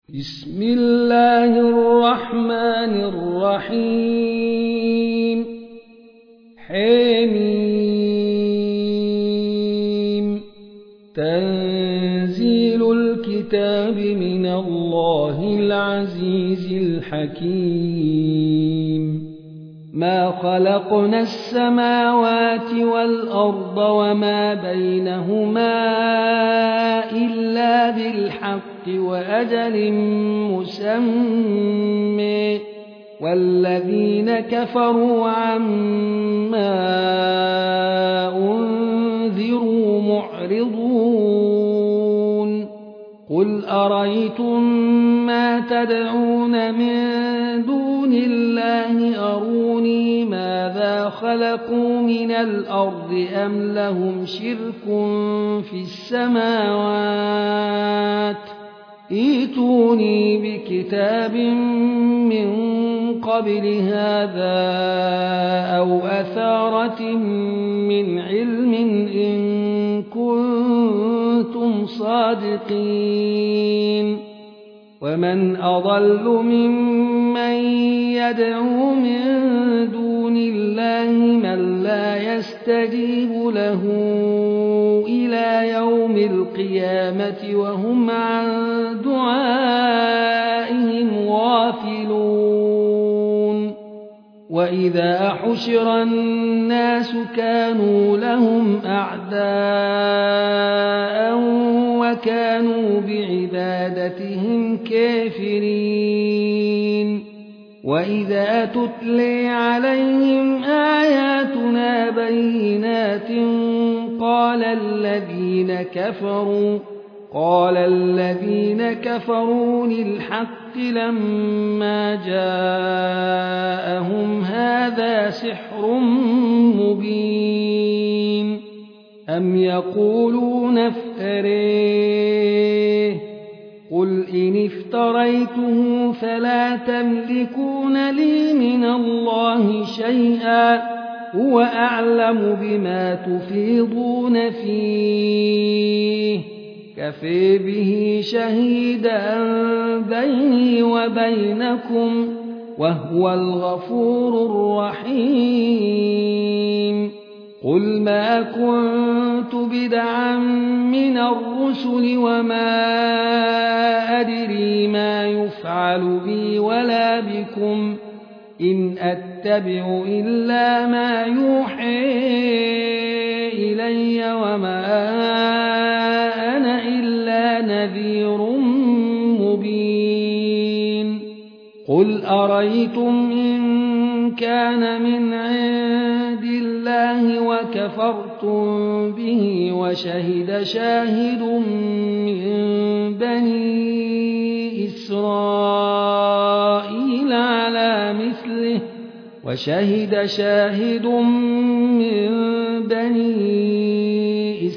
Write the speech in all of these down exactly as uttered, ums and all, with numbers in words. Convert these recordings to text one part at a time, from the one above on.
بسم الله الرحمن الرحيم حميم تنزيل الكتاب من الله العزيز الحكيم ما خلقنا السماوات والأرض وما بينهما إلا بالحق وأجل مسمى والذين كفروا عما أنذروا معرضون قل أرأيتم ما تدعون من دون الله أروني ماذا خلقوا من الأرض أم لهم شرك في السماوات ائتوني بكتاب من قبل هذا أو أثارة من علم إن كنتم صادقين ومن أضل ممن يدعو من دون الله من لا يستجيب له إلى يوم القيامة وهم عن دعائهم غافلون وإذا حشر الناس كانوا لهم أعداء وكانوا بعبادتهم كافرين وإذا تتلي عليهم آياتنا بينات قال الذين كفروا قال الذين كفروا للحق لما جاءهم هذا سحر مبين أم يقولون افتريه قل إن افتريته فلا تملكون لي من الله شيئا هو أعلم بما تفيضون فيه كفى به شهيدا بيني وبينكم وهو الغفور الرحيم قل ما كنت بدعا من الرسل وما أدري ما يفعل بي ولا بكم إن أتبع إلا ما يوحى إلي وما أنا إلا نذير مبين قل أرأيتم إن كان من عند الله وكفرتم به وشهد شاهد من بني إسرائيل على مثله وشهد شاهد من بني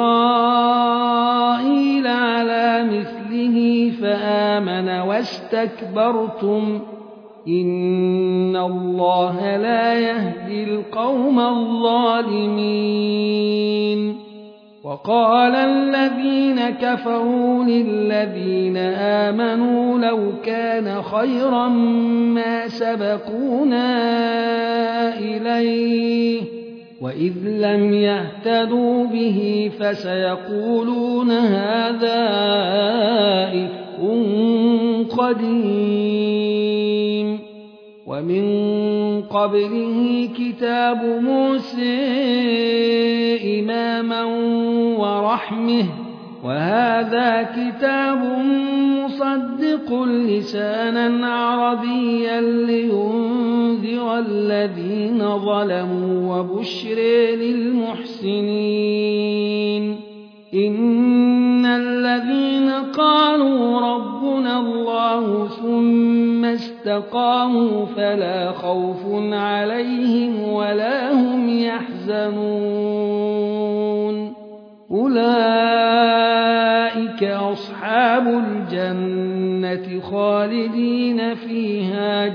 إسرائيل على مثله فآمن واستكبرتم إن الله لا يهدي القوم الظالمين وقال الذين كفروا للذين آمنوا لو كان خيرا ما سبقونا إليه وإذ لم يهتدوا به فسيقولون هذا إفك قديم ومن قبله كتاب موسى إماما ورحمة وهذا كتاب مصدق لسانا عربيا لينذر الذين ظلموا وبشر للمحسنين إن الذين قالوا ربنا الله ثم استقاموا فلا خوف عليهم ولا هم يحزنون أولئك أصحاب الجنة خالدين فيها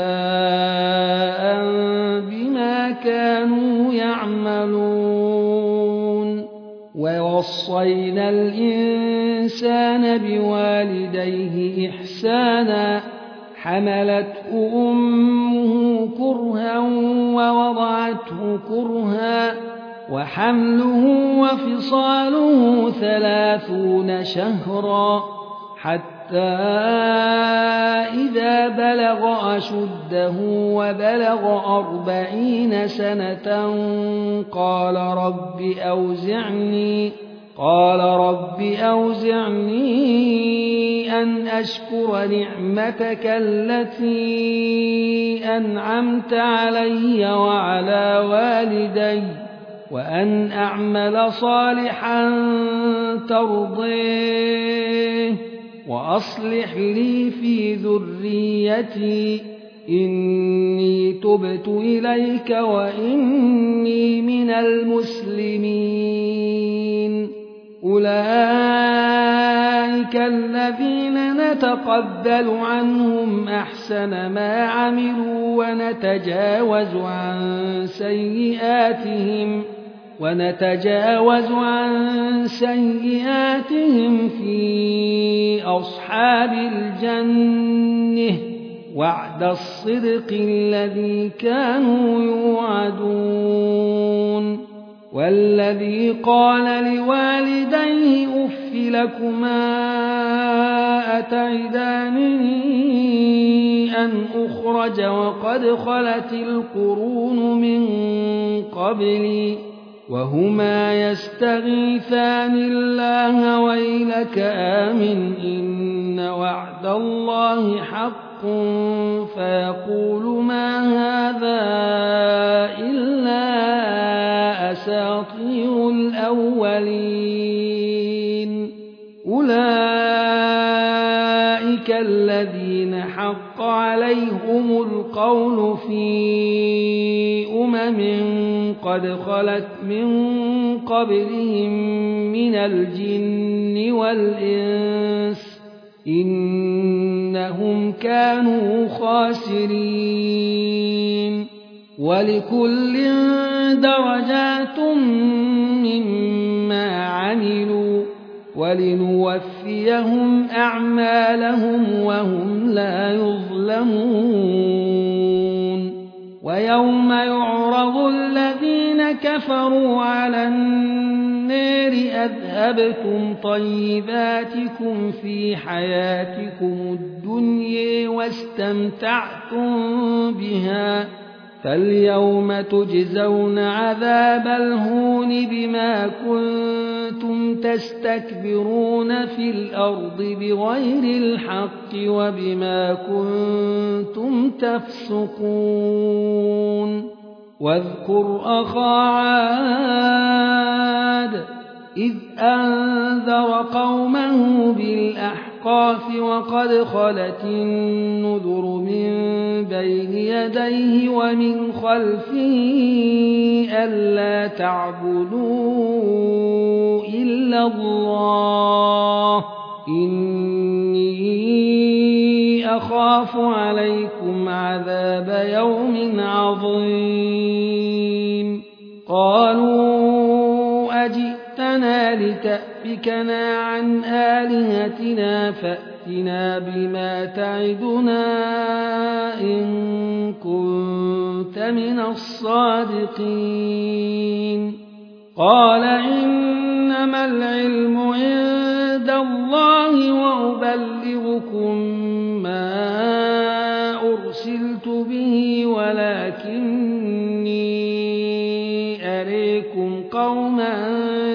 جزاء بما كانوا يعملون ووصينا الإنسان بوالديه إحسانا حملته أمه كرها ووضعته كرها وحمله وفصاله ثلاثون شهرا حتى إذا بلغ أشده وبلغ أربعين سنة قال رب أوزعني قال رب أوزعني أن أشكر نعمتك التي أنعمت علي وعلى والدي وأن أعمل صالحا ترضيه وأصلح لي في ذريتي إني تبت إليك وإني من المسلمين أولئك الذين نتقبل عنهم أحسن ما عملوا ونتجاوز عن سيئاتهم ونتجاوز عن سيئاتهم في أصحاب الجنة وعد الصدق الذي كانوا يوعدون والذي قال لوالديه أف لكما أتعدانني أن أخرج وقد خلت القرون من قبلي وهما يستغيثان الله ويلك آمن إن وعد الله حق فيقول ما هذا إلا أساطير الأولين أولئك الذين حق عليهم القول في أمم قد خلت من قبلهم من الجن والإنس إنهم كانوا خاسرين ولكل درجات مما عملوا ولنوفيهم أعمالهم وهم لا يظلمون ويوم يعرض الذين كفروا على النار أذهبتم طيباتكم في حياتكم الدنيا واستمتعتم بها فاليوم تجزون عذاب الهون بما كنتم تستكبرون في الأرض بغير الحق وبما كنتم تفسقون واذكر أخا عاد إذ أنذر قومه بالأحقاف وقد خلت النذر من بين يديه ومن خلفه ألا تعبدوا إلا الله إني أخاف عليكم عذاب يوم عظيم قالوا أجئتنا لتأفكنا عن آلهتنا فأتنا بما تعدنا إن كنت من الصادقين قال إنما العلم عند الله وأبلغكم ما أرسلت به ولكني أريكم قوما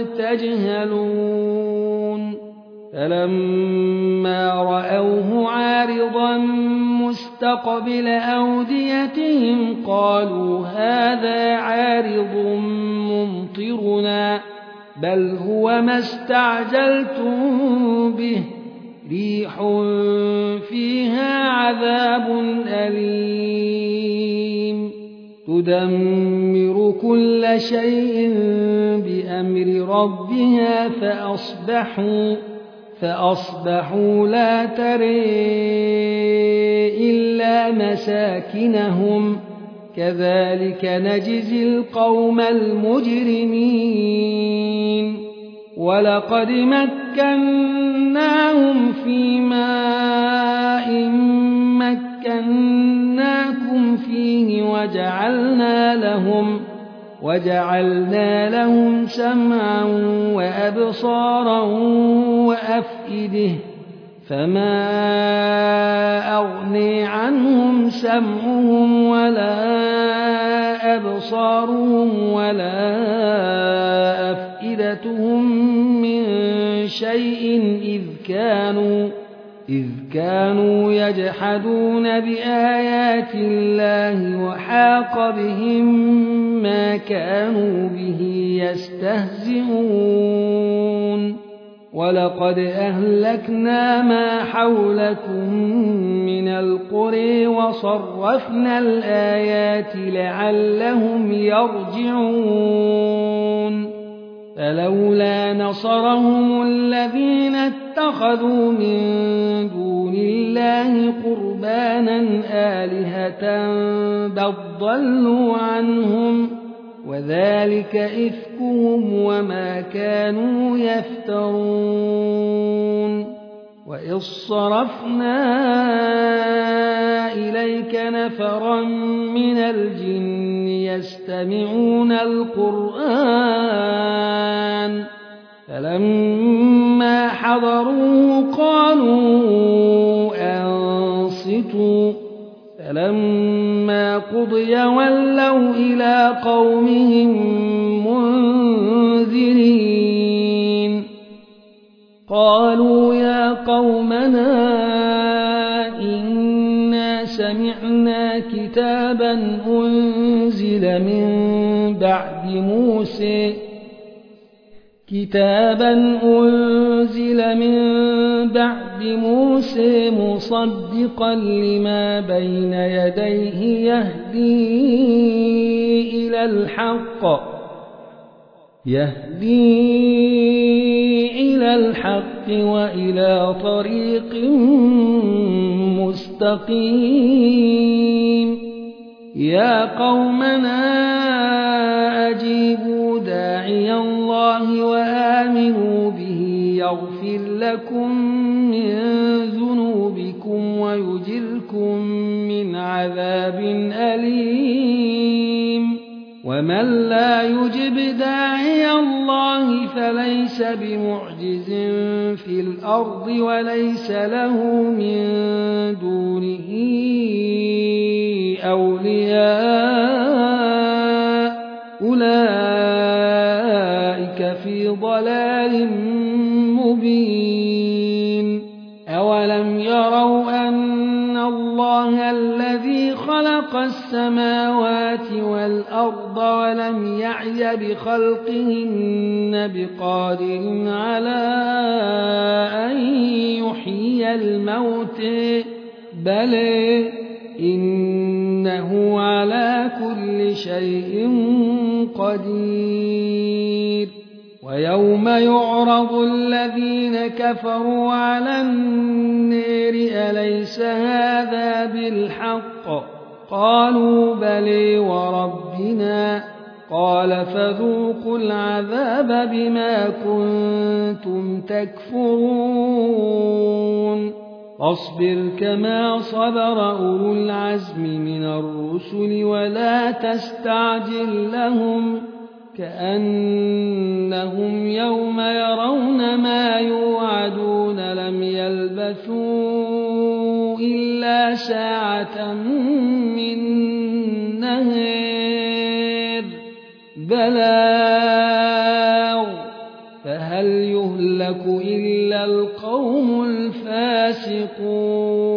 تجهلون فلما رأوه عارضا مستقبل أوديتهم قالوا هذا عارض ممطرنا بل هو ما استعجلتم به ريح فيها عذاب أليم تدمر كل شيء بأمر ربها فأصبحوا, فأصبحوا لا ترى إلا مساكنهم كذلك نجزي القوم المجرمين ولقد مكناهم في ماء مكناكم فيه وجعلنا لهم وجعلنا لهم سمعا وأبصارا وأفئدة فما أغني عنهم سمعهم ولا أبصارهم ولا أفئدتهم من شيء إذ كانوا إذ كانوا يجحدون بآيات الله وحاق بهم ما كانوا به يستهزئون ولقد أهلكنا ما حولكم من القرى وصرفنا الآيات لعلهم يرجعون فلولا نصرهم الذين اتخذوا من دون الله قربانا آلهة بل ضلوا عنهم وذلك إفكهم وما كانوا يفترون وإذ صرفنا إليك نفرا من الجن يستمعون القرآن فلما حضروه قالوا أنصتوا فلما قضي ولوا إلى قومهم منذرين قالوا يا قومنا إنا سمعنا كتابا أنزل من بعد موسى كتابا أنزل من بعد موسى مصدقا لما بين يديه يهدي إلى الحق يهدي إلى الحق وإلى طريق مستقيم يا قومنا أجيبوا داعي الله وآمنوا به يغفر لكم من ذنوبكم ويجركم من عذاب أليم ومن لا يجب داعي الله فليس بمعجز في الأرض وليس له من دونه أولياء أولئك في ضلال مبين أولم يروا أن الله الذي خلق السماوات والأرض ولم يعي بخلقهن بقادر على أن يحيي الموت بل إنه على كل شيء قدير ويوم يعرض الذين كفروا على النار أليس هذا بالحق قالوا بلى وربنا قال فذوقوا العذاب بما كنتم تكفرون فاصبر كما صبر أولو العزم من الرسل ولا تستعجل لهم كأنهم يوم يرون ما يوعدون لم يلبثوا إلا ساعة من نهار بلاغ فهل يهلك إلا القوم الفاسقون